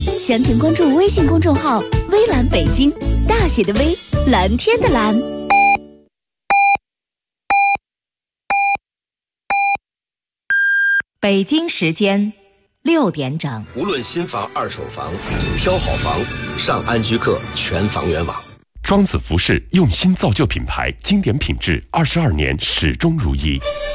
详情关注微信公众号“微蓝北京”，大写的微，蓝天的蓝。 北京时间6点整。 无论新房、二手房，挑好房，上安居客全房源网。 庄子服饰用心造就品牌，经典品质，22年始终如一。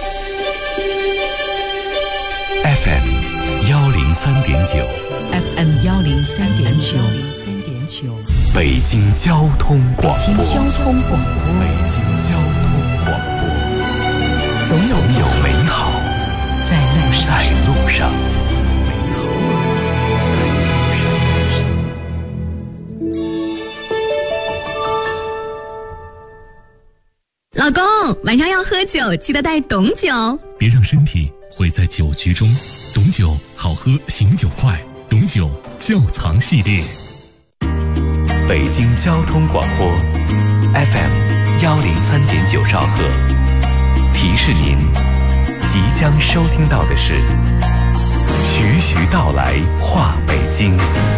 FM 103.9 FM 103.9 北京交通广播。 北京交通广播。 北京交通广播。总有美好在路上。 老公，晚上要喝酒，记得带董酒， 别让身体毁在酒局中。董酒好喝，醒酒快。董酒窖藏系列。 北京交通广播 FM 103.9兆赫，提示您即将收听到的是徐徐道来话北京。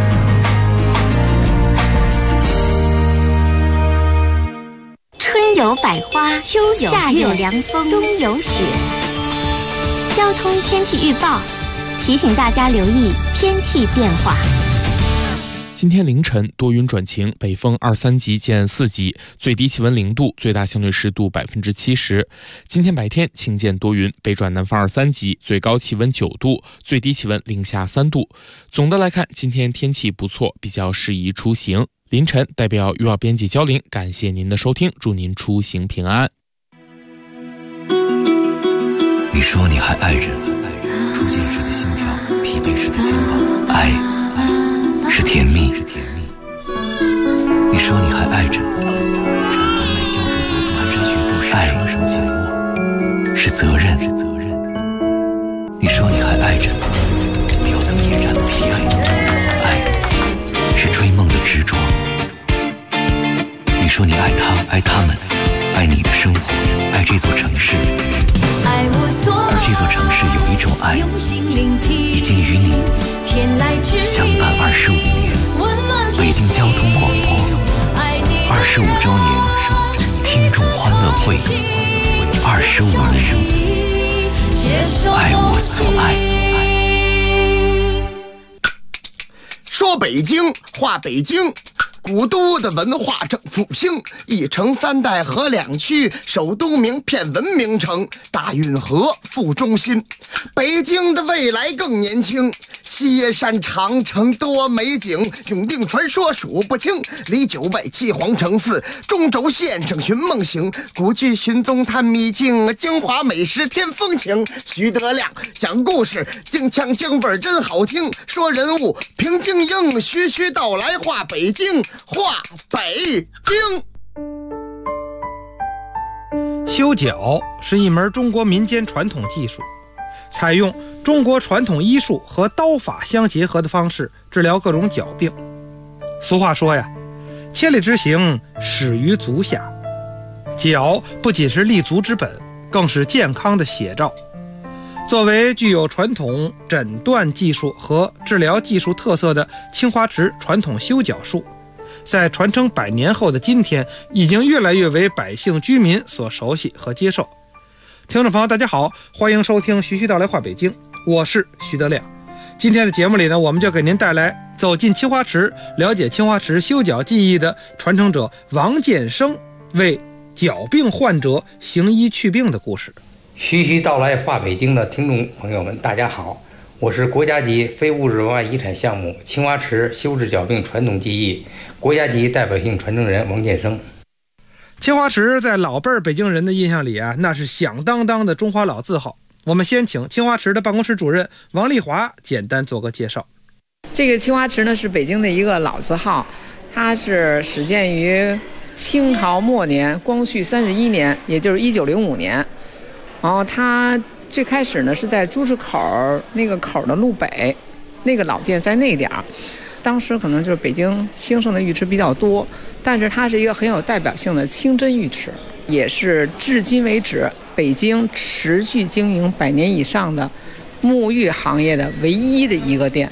春有百花，秋有夏有凉风，冬有雪。交通天气预报提醒大家留意天气变化。 今天凌晨多云转晴，北风2、3级见4级，最低气温0度，最大相对湿度70%。今天白天晴见多云，北转南风2、3级，最高气温9度，最低气温零下3度。总的来看，今天天气不错，比较适宜出行。凌晨代表预报编辑焦玲，感谢您的收听，祝您出行平安。 你说你还爱着，初见时的心跳，疲惫时的肩膀，爱是甜蜜。你说你还爱着，产房内胶质薄度，蹒跚学步时双手紧握，是责任。你说你还爱着，吊灯夜战的疲惫，爱是追梦的执着。你说你爱他，爱他们，爱你的生活，爱这座城市。而这座城市有一种爱，已经与你相伴25年。北京交通广播25周年听众欢乐会，25年，爱我所爱。 说北京，话北京。古都的文化正复兴，一城3代合2区，首都名片文明城，大运河副中心。北京的未来更年轻，西耶山长城多美景，永定传说数不清，离9外7皇城4，中轴线上寻梦行，古剧寻踪探秘境，京华美食添风情。徐德亮讲故事，京腔京味真好听，说人物评京英，徐徐道来话北京，话北京。 修脚是一门中国民间传统技术，采用中国传统医术和刀法相结合的方式治疗各种脚病。俗话说呀，千里之行始于足下。脚不仅是立足之本，更是健康的写照。作为具有传统诊断技术和治疗技术特色的青花瓷传统修脚术，在传承100年后的今天，已经越来越为百姓居民所熟悉和接受。听众朋友大家好，欢迎收听徐徐道来话北京，我是徐德亮。今天的节目里呢，我们就给您带来走进青花瓷，了解青花瓷修脚技艺的传承者王建生为脚病患者行医祛病的故事。 徐徐道来话北京的听众朋友们大家好，我是国家级非物质文化遗产项目青花瓷修治脚病传统技艺国家级代表性传承人王建生。 青花瓷在老辈北京人的印象里啊，那是响当当的中华老字号。我们先请青花瓷的办公室主任王丽华简单做个介绍。 这个青花瓷呢是北京的一个老字号，它是始建于清朝末年光绪31年，也就是1905年。然后它最开始呢是在朱市口那个口的路北，那个老店在那点儿。当时可能就是北京兴盛的浴池比较多，但是它是一个很有代表性的清真浴池，也是至今为止北京持续经营100年以上的沐浴行业的唯一的一个店。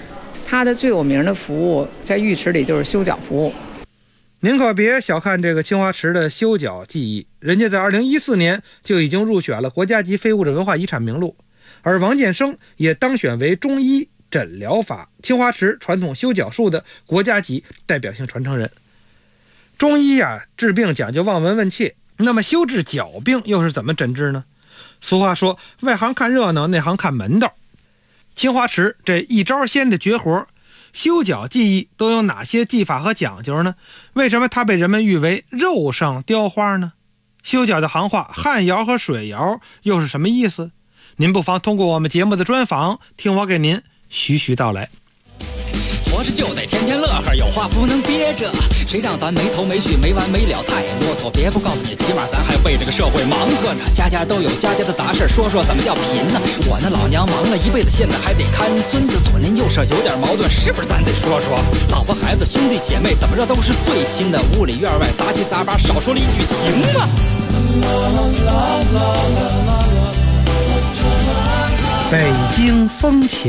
它的最有名的服务在浴池里就是修脚服务。 您可别小看这个青花池的修脚技艺，人家在2014年就已经入选了国家级非物质文化遗产名录，而王建生也当选为中医诊疗法青花池传统修脚术的国家级代表性传承人。中医治病讲究望闻问切，那么修治脚病又是怎么诊治呢？俗话说，外行看热闹，内行看门道。青花池这一招鲜的绝活，修脚技艺都有哪些技法和讲究呢？为什么它被人们誉为肉上雕花呢？修脚的行话汗窑和水窑又是什么意思？您不妨通过我们节目的专访，听我给您徐徐道来。 活着就得天天乐呵，有话不能憋着，谁让咱没头没绪没完没了太啰嗦，别不告诉你，起码咱还为这个社会忙活呢。家家都有家家的杂事，说说怎么叫贫呢？我那老娘忙了一辈子，现在还得看孙子，左邻右舍有点矛盾，是不是咱得说说？老婆孩子兄弟姐妹怎么着都是最亲的，屋里院外杂七杂八，少说了一句行吗？ 北京风情。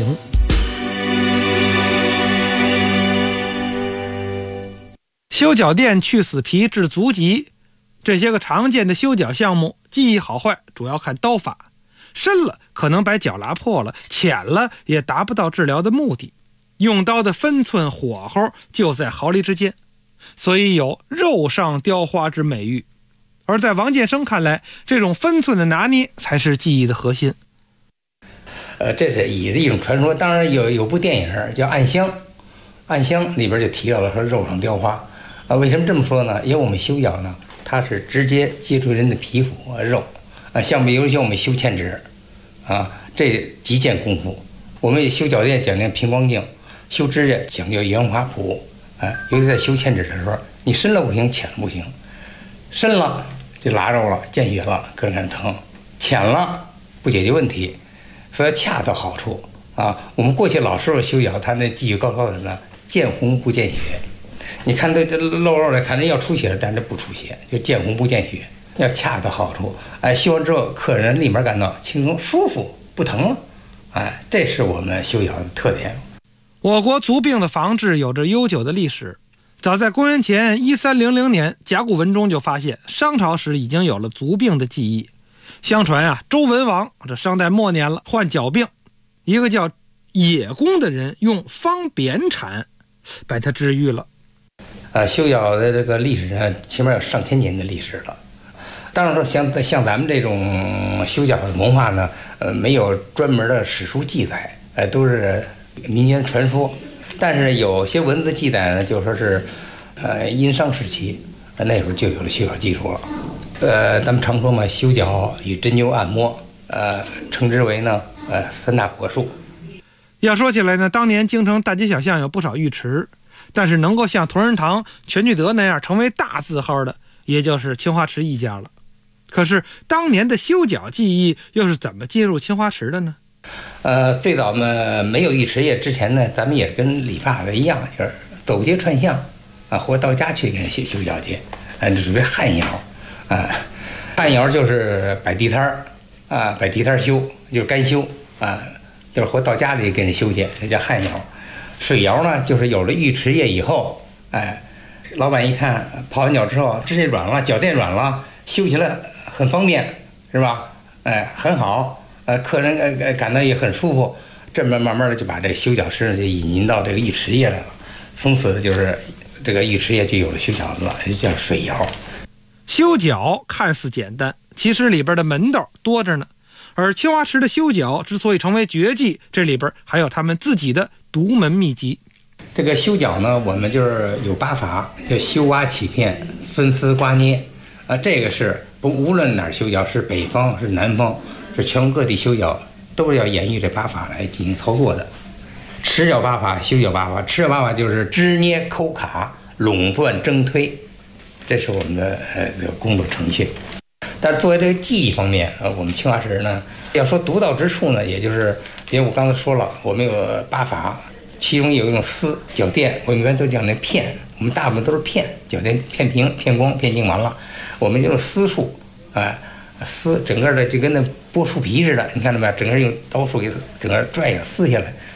修脚垫、去死皮、治足疾，这些个常见的修脚项目，技艺好坏主要看刀法。深了可能把脚拉破了，浅了也达不到治疗的目的。用刀的分寸火候就在毫厘之间，所以有肉上雕花之美誉。而在王建生看来，这种分寸的拿捏才是技艺的核心。 这是也是一种传说。当然有部电影叫《暗香》，《暗香》里边就提到了说肉上雕花。为什么这么说呢？因为我们修脚呢，它是直接接触人的皮肤肉像比如像我们修嵌纸这极限功夫。我们修脚垫讲究平光镜，修指甲讲究圆滑谱尤其在修嵌纸的时候，你深了不行，浅了不行。深了就拉肉了，见血了，可能疼；浅了不解决问题，所以恰到好处我们过去老师傅修脚，他那技艺高超的呢，见红不见血。你看这露肉的，看着要出血了，但是不出血，就见红不见血，要恰到好处。修完之后，客人立马感到轻松舒服，不疼了。这是我们修脚的特点。 我国足病的防治有着悠久的历史，早在公元前1300年，甲骨文中就发现商朝时已经有了足病的记忆。相传周文王这商代末年了，患脚病，一个叫野公的人用方扁铲把他治愈了。 修脚的这个历史上起码有上千年的历史了。当然说像咱们这种修脚的文化呢，没有专门的史书记载，都是民间传说。但是有些文字记载呢，就说是殷商时期那时候就有了修脚技术了。咱们常说嘛，修脚与针灸按摩，称之为呢三大国术。 要说起来呢，当年京城大街小巷有不少浴池，但是能够像同仁堂、全聚德那样成为大字号的，也就是青花池一家了。可是当年的修脚技艺又是怎么进入青花池的呢？ 最早呢没有浴池业之前呢，咱们也跟理发的一样，就是走街串巷或到家去给人修脚去，这属于汗窑汗窑就是摆地摊摆地摊修，就是干修就是或到家里给人修去，这叫汗窑。水窑呢，就是有了浴池业以后，老板一看泡完脚之后指甲软了，脚垫软了，修起来很方便，是吧？很好，客人感到也很舒服。这么慢慢的就把这个修脚师就引进到这个浴池业来了，从此就是这个浴池业就有了修脚的了，叫水窑。 修脚看似简单，其实里边的门道多着呢。而青花池的修脚之所以成为绝技，这里边还有他们自己的独门秘籍。 这个修脚呢，我们就是有8法，叫修挖起片、分丝刮捏这个是无论哪儿修脚，是北方是南方，是全国各地修脚，都是要沿用这8法来进行操作的。持脚8法，修脚8法。持脚8法就是支捏、抠卡、拢钻、挣推，这是我们的工作程序。但是作为这个技艺方面我们青花池呢，要说独到之处呢，也就是因为我刚才说了，我们有8法，其中有一种丝脚垫，我们一般都讲那片，我们大部分都是片脚垫，片平、片光、片净完了，我们用丝术丝整个的就跟那剥树皮似的，你看到没有？整个用刀术给整个拽下撕下来，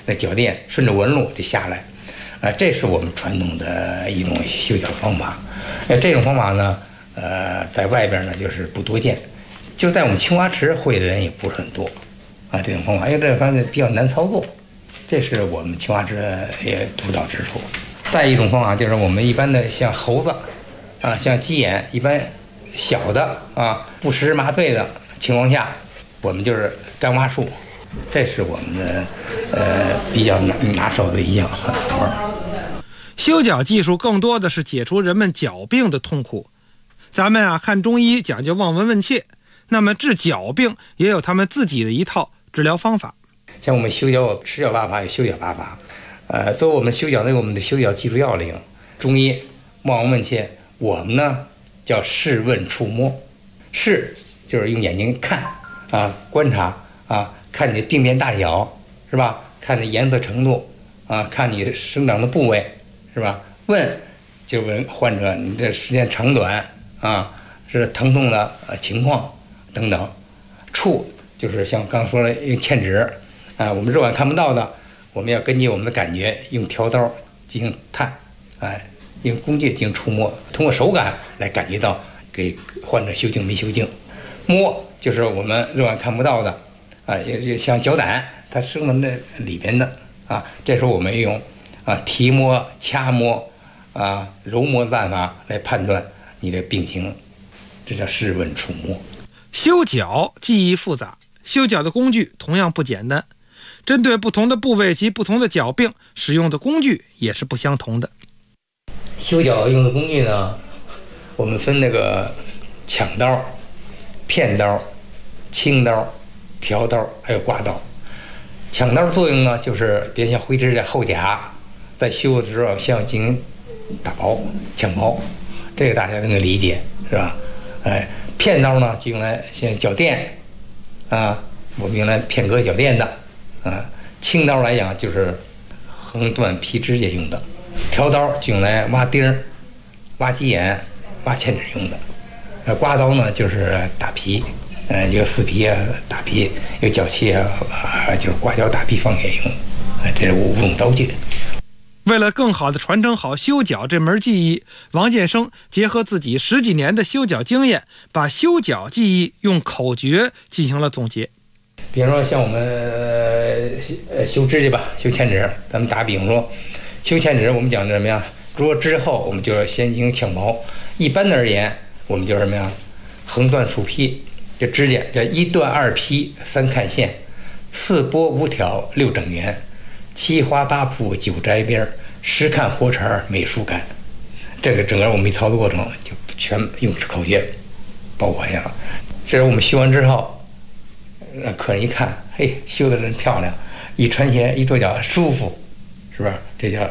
那脚垫顺着纹路就下来，这是我们传统的一种修脚方法。这种方法呢，在外边呢就是不多见，就在我们青花池会的人也不是很多啊。这种方法，因为这个方面比较难操作，这是我们青花池的也独到之处。再一种方法就是我们一般的像猴子啊，像鸡眼，一般小的啊不实施麻醉的情况下，我们就是干挖术，这是我们的比较拿手的一项活儿。 修脚技术更多的是解除人们脚病的痛苦。咱们看中医讲究望闻问切，那么治脚病也有他们自己的一套治疗方法。 像我们修脚持脚八法有修脚八法，所以我们修脚有我们的修脚技术要领。中医望闻问切，我们呢叫视问触摸。视就是用眼睛看啊，观察啊，看你的病变大小是吧？看你颜色程度啊，看你生长的部位是吧？问就问患者你这时间长短啊，是疼痛的情况等等。触就是像刚说了用嵌指啊，我们肉眼看不到的，我们要根据我们的感觉用挑刀进行探，用工具进行触摸，通过手感来感觉到给患者修静没修静。摸就是我们肉眼看不到的啊，也像脚胆它生在那里边的啊，这时候我们用提摸、掐摸揉摸的办法来判断你的病情，这叫视问触摸。 修脚技艺复杂，修脚的工具同样不简单，针对不同的部位及不同的脚病，使用的工具也是不相同的。 修脚用的工具呢，我们分那个抢刀、片刀、轻刀、挑刀还有刮刀。抢刀作用呢，就是别像灰指甲、后甲在修的时候需要进行打薄、抢薄，这个大家都能理解是吧？片刀呢就用来像脚垫我们用来片割脚垫的轻刀来讲就是横断皮指甲用的，挑刀就用来挖钉、挖鸡眼、挖嵌指用的，刮刀呢就是打皮，有撕皮打皮，有脚气就是刮脚打皮放血用，这是5种刀具。 为了更好地传承好修脚这门技艺，王建生结合自己10几年的修脚经验，把修脚技艺用口诀进行了总结。 比如说像我们修指甲吧，修嵌指，咱们打比方说修嵌指，我们讲什么呀？如果之后我们就要先进行抢薄。一般的而言，我们就是什么呀？横断竖劈，这指甲叫1断2劈3看线，4拨5挑6整圆，7花8铺9摘边，10看活茬美术感。这个整个我们一操作过程就全用口诀包括下了。这是我们修完之后，让客人一看，嘿，修的真漂亮，一穿鞋一跺脚舒服，是不是？这叫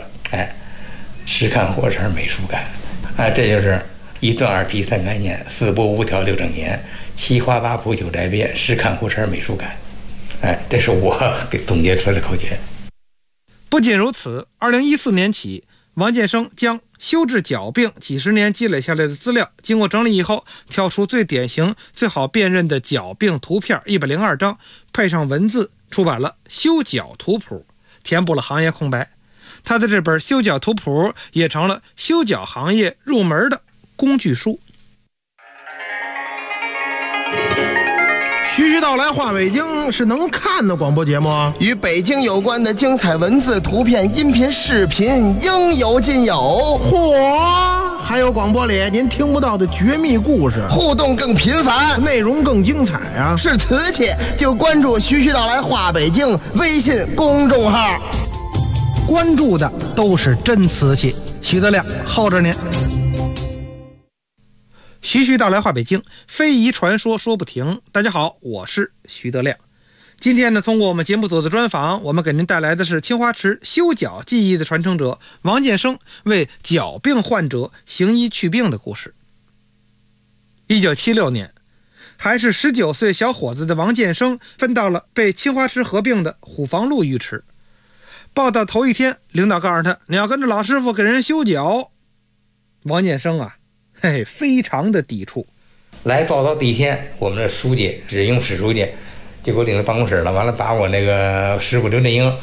10看活茬美术感。这就是1断2劈3看线，4拨5挑6整圆，7花8铺9摘边，10看活茬美术感。这是我给总结出来的口诀。 不仅如此，2014年起，王建生将修治脚病几十年积累下来的资料经过整理以后，挑出最典型、最好辨认的脚病图片102张，配上文字，出版了《修脚图谱》，填补了行业空白。他的这本《修脚图谱》也成了修脚行业入门的工具书。 徐徐道来话北京是能看的广播节目， 与北京有关的精彩文字、图片、音频、视频应有尽有。 嚯！还有广播里您听不到的绝密故事， 互动更频繁， 内容更精彩啊！ 是瓷器就关注徐徐道来话北京微信公众号， 关注的都是真瓷器。徐德亮候着您。 徐徐道来话北京，非遗传说说不停。大家好，我是徐德亮。今天呢，通过我们节目组的专访，我们给您带来的是青花池修脚技艺的传承者王建生为脚病患者行医祛病的故事。1976年，还是19岁小伙子的王建生分到了被青花池合并的虎坊路浴池。报道头一天，领导告诉他，你要跟着老师傅给人修脚。王建生非常的抵触。 来报道第一天，我们的书记，史书记就给我领到办公室了，完了把我那个师傅刘振英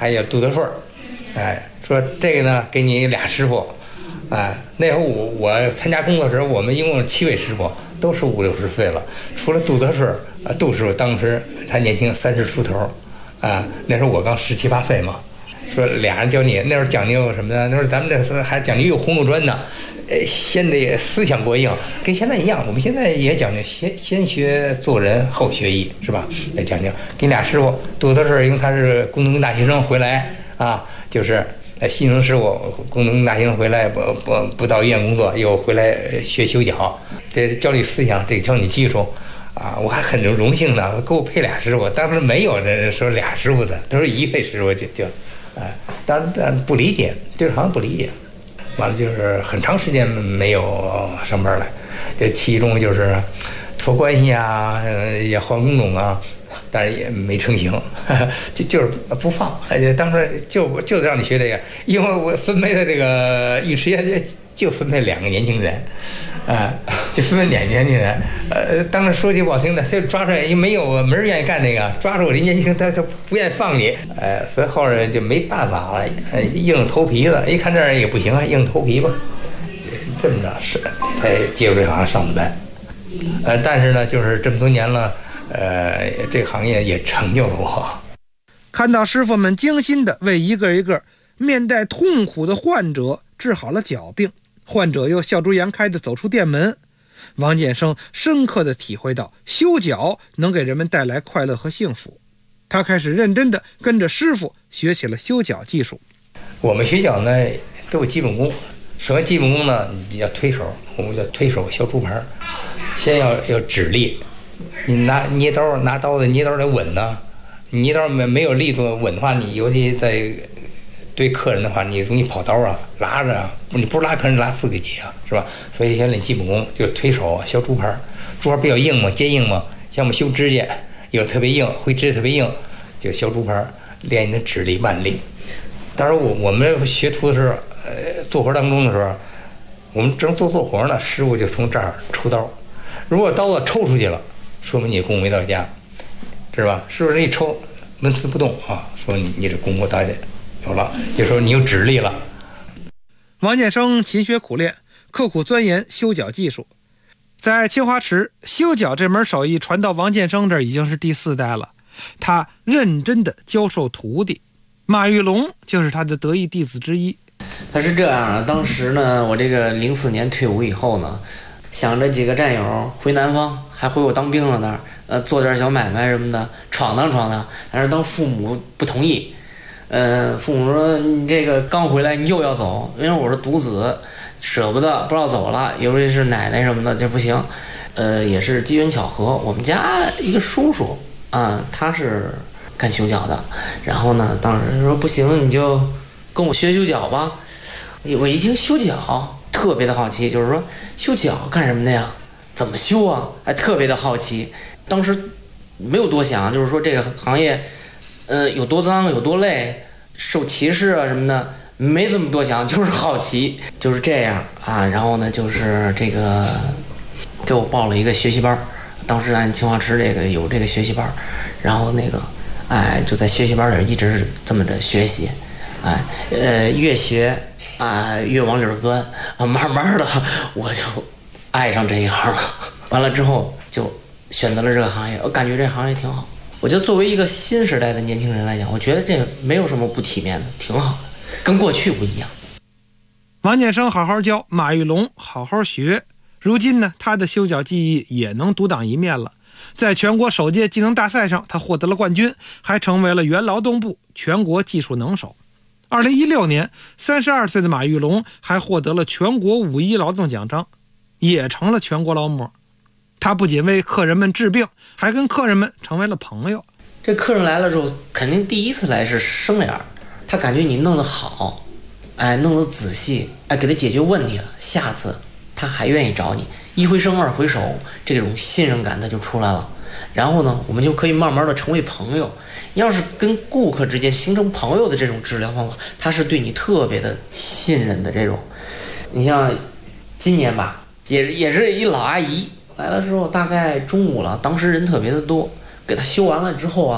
还有杜德顺，说这个呢给你俩师傅，那会儿我参加工作时，我们一共7位师傅，都是50、60岁了，除了杜德顺杜师傅当时他年轻30出头，那时候我刚17、18岁嘛，说俩人教你，那时候讲究什么呢？那时候咱们这还讲究有红路砖呢。先得思想过硬，跟现在一样。我们现在也讲究先学做人，后学艺，是吧？也讲究。给俩师傅，杜德顺因为他是工农大学生回来就是西城师傅工农大学生回来不到医院工作，又回来学修脚，这教你思想，这教你技术。我还很荣幸的，给我配俩师傅。当时没有人说俩师傅的，都是1位师傅就当然不理解，对这行不理解。完了就是很长时间没有上班来，这其中就是托关系也换工种但是也没成型，就是不放。当时就让你学这个，因为我分配的这个浴池业就分配2个年轻人，就分配2个年轻人。当时说句不好听的，他就抓出来，因为没人愿意干这个，抓住我这年轻人，他不愿意放你。所以后来就没办法了，硬着头皮子，一看这也不行硬着头皮吧，这么着才接入这行上的班。但是呢，就是这么多年了。这个行业也成就了我。 看到师傅们精心地为一个一个面带痛苦的患者治好了脚病，患者又笑逐颜开地走出店门，王建生深刻地体会到修脚能给人们带来快乐和幸福。他开始认真地跟着师傅学起了修脚技术。 我们学脚呢都有基本功，首先基本功呢你要推手，我们叫推手削竹盘，先要指力。你拿刀子捏刀得稳呢，你捏刀没有力度稳的话，你尤其在对客人的话，你容易跑刀拉着你不是拉客人拉4个节是吧？所以先练基本功，就推手削竹盘，竹盘比较硬嘛，坚硬嘛，像我们修指甲有特别硬，会指甲特别硬，就削竹盘，练你的指力腕力。当然我们学徒的时候，做活当中的时候，我们正做活呢，师傅就从这儿抽刀，如果刀子抽出去了，说明你功夫没到家，知道吧？师傅这一抽，纹丝不动说你这功夫到家有了，就说你有指力了。 王建生勤学苦练，刻苦钻研修脚技术，在青花池修脚这门手艺传到王建生这儿已经是第4代了。他认真地教授徒弟，马玉龙就是他的得意弟子之一。 他是这样的，当时呢，我这个04年退伍以后呢，想着几个战友回南方，还回我当兵了那儿，做点小买卖什么的，闯荡。但是当父母不同意，父母说你这个刚回来你又要走，因为我是独子，舍不得，不知道走了，尤其是奶奶什么的，这不行。也是机缘巧合，我们家一个叔叔他是干修脚的，然后呢，当时说不行，你就跟我学修脚吧。我一听修脚，特别的好奇，就是说修脚干什么的呀？怎么修啊？还特别的好奇。当时没有多想，就是说这个行业，有多脏，有多累，受歧视什么的，没这么多想，就是好奇，就是这样然后呢，就是这个给我报了一个学习班，当时按青花池这个有这个学习班，然后那个就在学习班里一直是这么着学习，越学越往里钻，慢慢的我就爱上这一行了。完了之后就选择了这个行业，我感觉这行业挺好。我觉得作为一个新时代的年轻人来讲，我觉得这个没有什么不体面的，挺好的，跟过去不一样。 王建生好好教，马玉龙好好学。如今呢，他的修脚技艺也能独当一面了。在全国首届技能大赛上，他获得了冠军，还成为了原劳动部全国技术能手。2016年，32岁的马玉龙还获得了全国5·1劳动奖章，也成了全国劳模。他不仅为客人们治病，还跟客人们成为了朋友。 这客人来了之后，肯定第一次来是生脸，他感觉你弄得好，弄得仔细，给他解决问题了，下次他还愿意找你，一回生二回熟，这种信任感他就出来了。然后呢，我们就可以慢慢的成为朋友。要是跟顾客之间形成朋友的这种治疗方法，他是对你特别的信任的这种。你像今年吧，也是一老阿姨来了之后，大概中午了，当时人特别的多，给他修完了之后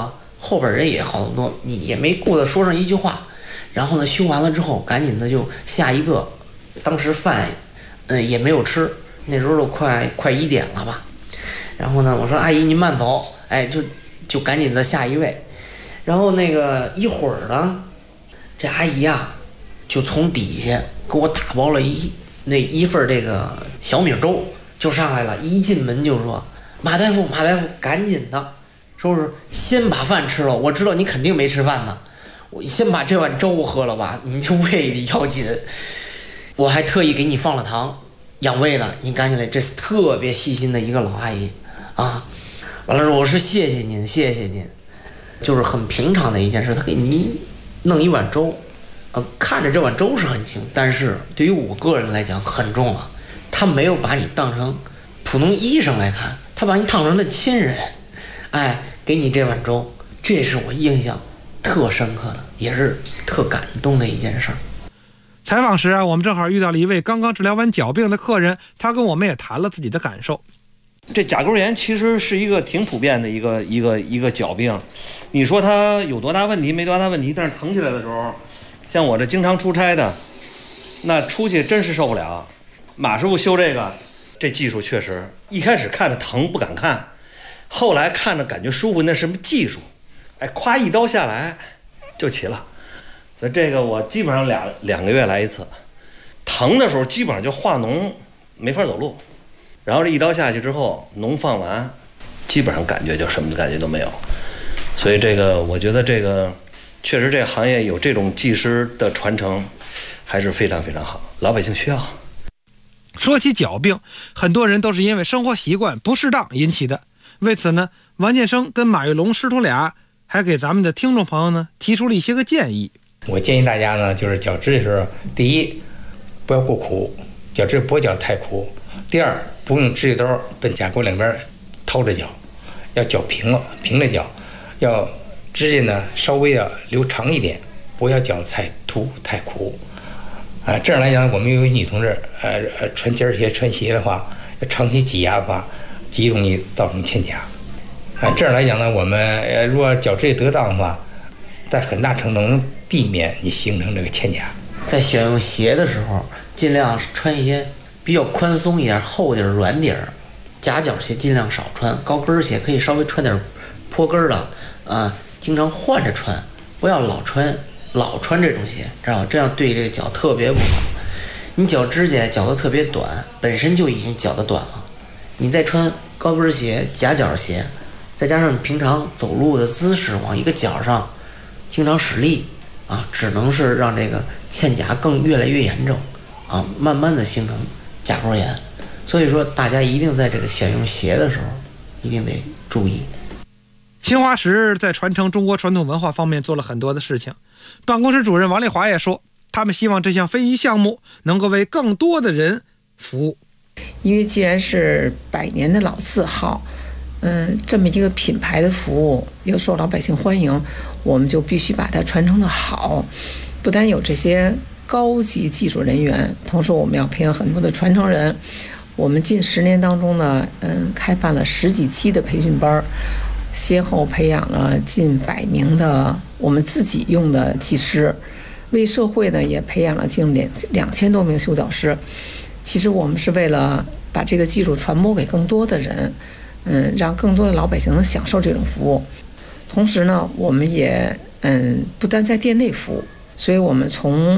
后边人也好多，你也没顾得说上一句话。然后呢，修完了之后，赶紧的就下一个。当时饭，也没有吃，那时候都快1点了吧。然后呢，我说阿姨您慢走，哎，就赶紧的下一位。然后那个一会儿呢，这阿姨啊，就从底下给我打包了一份这个小米粥，就上来了。一进门就说：“马大夫，赶紧的，说是先把饭吃了。我知道你肯定没吃饭呢，我先把这碗粥喝了吧，你这胃里要紧。我还特意给你放了糖，养胃呢。你赶紧来，这是特别细心的一个老阿姨啊。完了说我是谢谢您，就是很平常的一件事。他给您弄一碗粥，看着这碗粥是很轻，但是对于我个人来讲很重了。他没有把你当成普通医生来看，他把你当成了亲人，哎，给你这碗粥，这是我印象特深刻的，也是特感动的一件事儿。 采访时啊，我们正好遇到了一位刚刚治疗完脚病的客人，他跟我们也谈了自己的感受。 这甲沟炎其实是一个挺普遍的一个脚病，你说它有多大问题没多大问题，但是疼起来的时候，像我这经常出差的，那出去真是受不了。马师傅修这技术确实，一开始看着疼不敢看，后来看着感觉舒服，那什么技术？哎，夸一刀下来就齐了。所以这个我基本上两个月来一次，疼的时候基本上就化脓，没法走路。然后这一刀下去之后，脓放完，基本上感觉就什么感觉都没有。所以这个我觉得这个确实这个行业有这种技师的传承，还是非常非常好，老百姓需要。 说起脚病，很多人都是因为生活习惯不适当引起的。为此呢，王建生跟马玉龙师徒俩还给咱们的听众朋友呢提出了一些个建议。 我建议大家呢，就是绞肢的时候，第一，不要过苦，绞肢不要绞太苦；第二，不用指甲刀奔甲沟两边掏着绞，要绞平了绞，要指甲呢稍微要留长一点，不要绞太凸太苦。这样来讲，我们有女同志，穿尖鞋、穿鞋的话，要长期挤压的话，极容易造成嵌甲。这样来讲呢，我们如果绞肢得当的话，在很大程度能避免你形成这个嵌甲。 在选用鞋的时候，尽量穿一些比较宽松一点、厚点、软底儿。夹脚鞋尽量少穿，高跟鞋可以稍微穿点坡跟的，经常换着穿，不要老穿这种鞋，知道吧？这样对这个脚特别不好。你脚指甲绞得特别短，本身就已经绞得短了，你再穿高跟鞋、夹脚鞋，再加上你平常走路的姿势往一个脚上经常使力只能是让这个嵌甲越来越严重慢慢的形成甲沟炎。所以说大家一定在这个选用鞋的时候一定得注意。 新华时在传承中国传统文化方面做了很多的事情。办公室主任王丽华也说，他们希望这项非遗项目能够为更多的人服务。 因为既然是100年的老字号，这么一个品牌的服务又受老百姓欢迎，我们就必须把它传承的好。不但有这些高级技术人员，同时我们要培养很多的传承人。我们近10年当中呢，开办了10几期的培训班，先后培养了近100名的我们自己用的技师，为社会呢也培养了近2000多名修脚师。其实我们是为了把这个技术传播给更多的人，让更多的老百姓能享受这种服务。同时呢，我们也不单在店内服务，所以我们从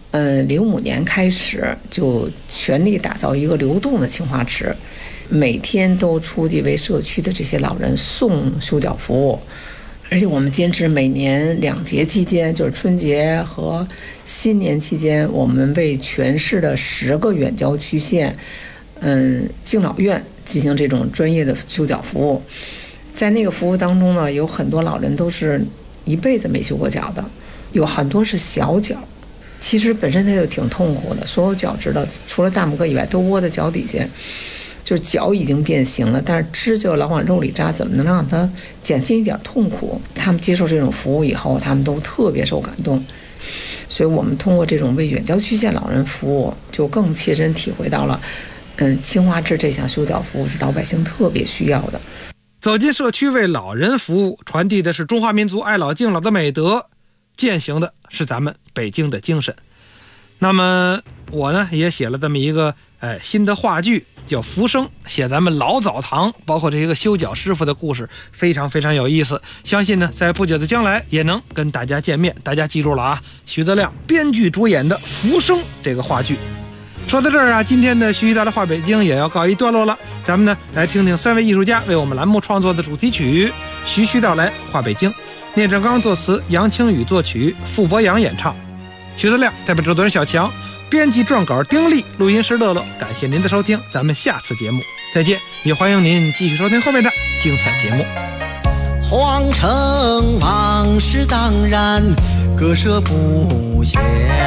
05年开始就全力打造一个流动的青花池，每天都出去为社区的这些老人送修脚服务。而且我们坚持每年2节期间，就是春节和新年期间，我们为全市的10个远郊区县敬老院进行这种专业的修脚服务。在那个服务当中呢，有很多老人都是一辈子没修过脚的，有很多是小脚，其实本身他就挺痛苦的，所有脚趾头除了大拇哥以外都窝在脚底下，就是脚已经变形了，但是指甲老往肉里扎，怎么能让他减轻一点痛苦？他们接受这种服务以后，他们都特别受感动。所以我们通过这种为远郊区县老人服务，就更切身体会到了青花枝这项修脚服务是老百姓特别需要的。 走进社区为老人服务，传递的是中华民族爱老敬老的美德，践行的是咱们北京的精神。那么我呢也写了这么一个新的话剧，叫《浮生》，写咱们老澡堂，包括这个修脚师傅的故事，非常非常有意思。相信呢在不久的将来也能跟大家见面。大家记住了啊，徐德亮编剧主演的《浮生》这个话剧。说到这儿啊，今天的徐徐道来话北京也要告一段落了。咱们呢来听听3位艺术家为我们栏目创作的主题曲《徐徐道来话北京》，聂正刚作词，杨清宇作曲，傅博洋演唱。徐德亮代表制作人小强，编辑撰稿丁力，录音师乐乐。感谢您的收听，咱们下次节目再见，也欢迎您继续收听后面的精彩节目。 皇城往事当然割舍不下，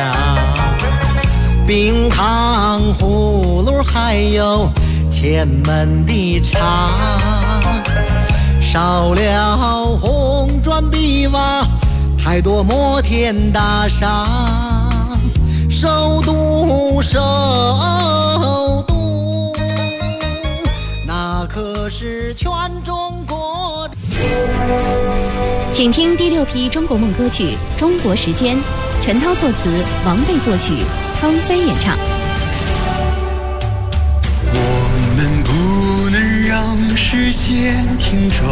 冰糖葫芦还有前门的茶，少了红砖碧瓦，太多摩天大厦，首都那可是全中国的。 请听第6批中国梦歌曲《中国时间》，陈涛作词，王贝作曲，汤飞演唱。 我们不能让时间停转，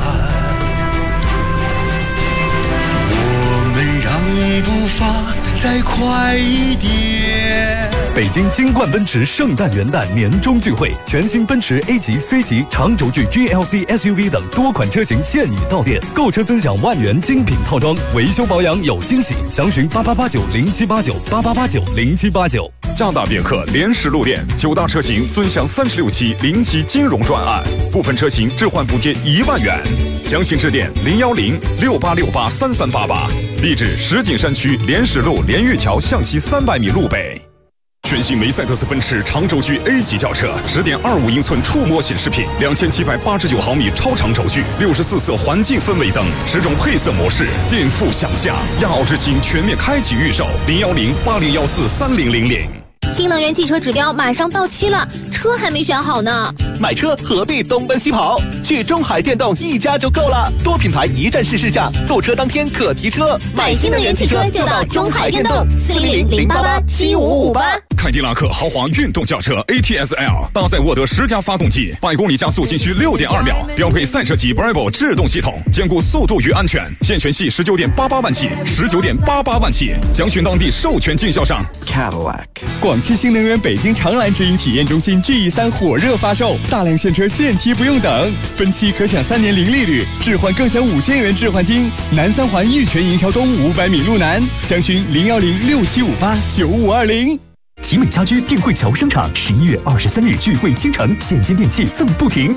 我们让步伐再快一点。 北京金冠奔驰圣诞元旦年终聚会，全新奔驰 A 级、C 级、长轴距 GLC SUV 等多款车型现已到店，购车尊享万元精品套装，维修保养有惊喜，详询8889078988890789。 加大别克联实路店9大车型尊享36期零息金融专案，部分车型置换补贴1万元，详情致电01068683388，地址石景山区联实路连玉桥向西300米路北。全新梅赛德斯奔驰长轴距 A 级轿车，10.25英寸触摸显示屏，2789毫米超长轴距，64色环境氛围灯，10种配色模式，颠覆想象。亚奥之星全面开启预售，01080143000。 新能源汽车指标马上到期了，车还没选好呢。 买车何必东奔西跑？去中海电动一家就够了，多品牌一站式试驾，购车当天可提车。 买新能源汽车就到中海电动，400-088-7558。 凯迪拉克豪华运动轿车 ATS-L 搭载沃德10加发动机，100公里加速仅需6.2秒，标配赛车级 Bravo 制动系统，兼顾速度与安全。现权系19.88万起，19.88万起，详询当地授权经销商。 Cadillac。广汽新能源北京长蓝直营体验中心 GE3 火热发售，大量现车现提不用等，分期可享3年零利率，置换更享5000元置换金。南三环玉泉营桥东500米路南，详询01067589520。 集美家居定慧桥商场11月23日聚会倾城，现金电器赠不停。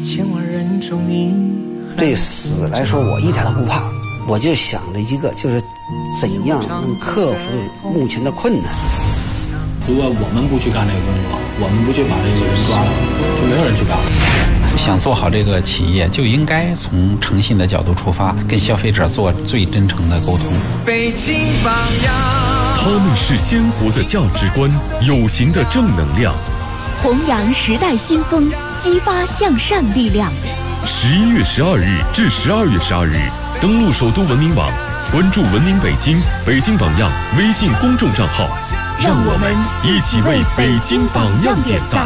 对死来说，我一点都不怕，我就想着一个，就是怎样能克服目前的困难。 如果我们不去干这个工作，我们不去把这个人抓了，就没有人去干了。 想做好这个企业，就应该从诚信的角度出发，跟消费者做最真诚的沟通。 北京榜样， 他们是鲜活的价值观，有形的正能量， 弘扬时代新风，激发向善力量。 11月12日至12月12日，登录首都文明网，关注文明北京、北京榜样微信公众账号， 让我们一起为北京榜样点赞。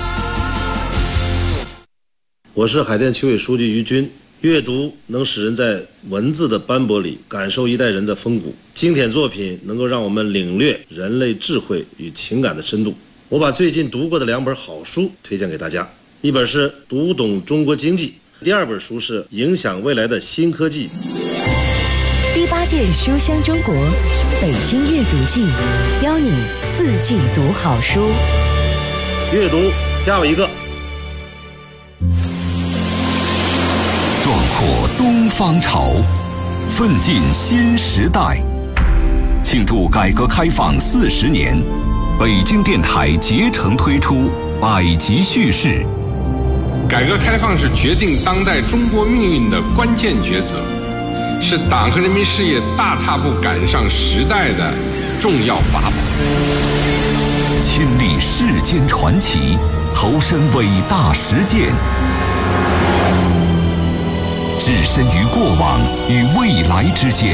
我是海淀区委书记于军。阅读能使人在文字的斑驳里感受一代人的风骨，经典作品能够让我们领略人类智慧与情感的深度。我把最近读过的2本好书推荐给大家，一本是《读懂中国经济》，第2本书是《影响未来的新科技》。 第8届书香中国北京阅读季，邀你4季读好书。 阅读加我一个。 壮阔东方潮，奋进新时代。庆祝改革开放40年，北京电台竭诚推出百集叙事。 改革开放是决定当代中国命运的关键抉择，是党和人民事业大踏步赶上时代的重要法宝。 亲历世间传奇，投身伟大实践。 置身于过往与未来之间，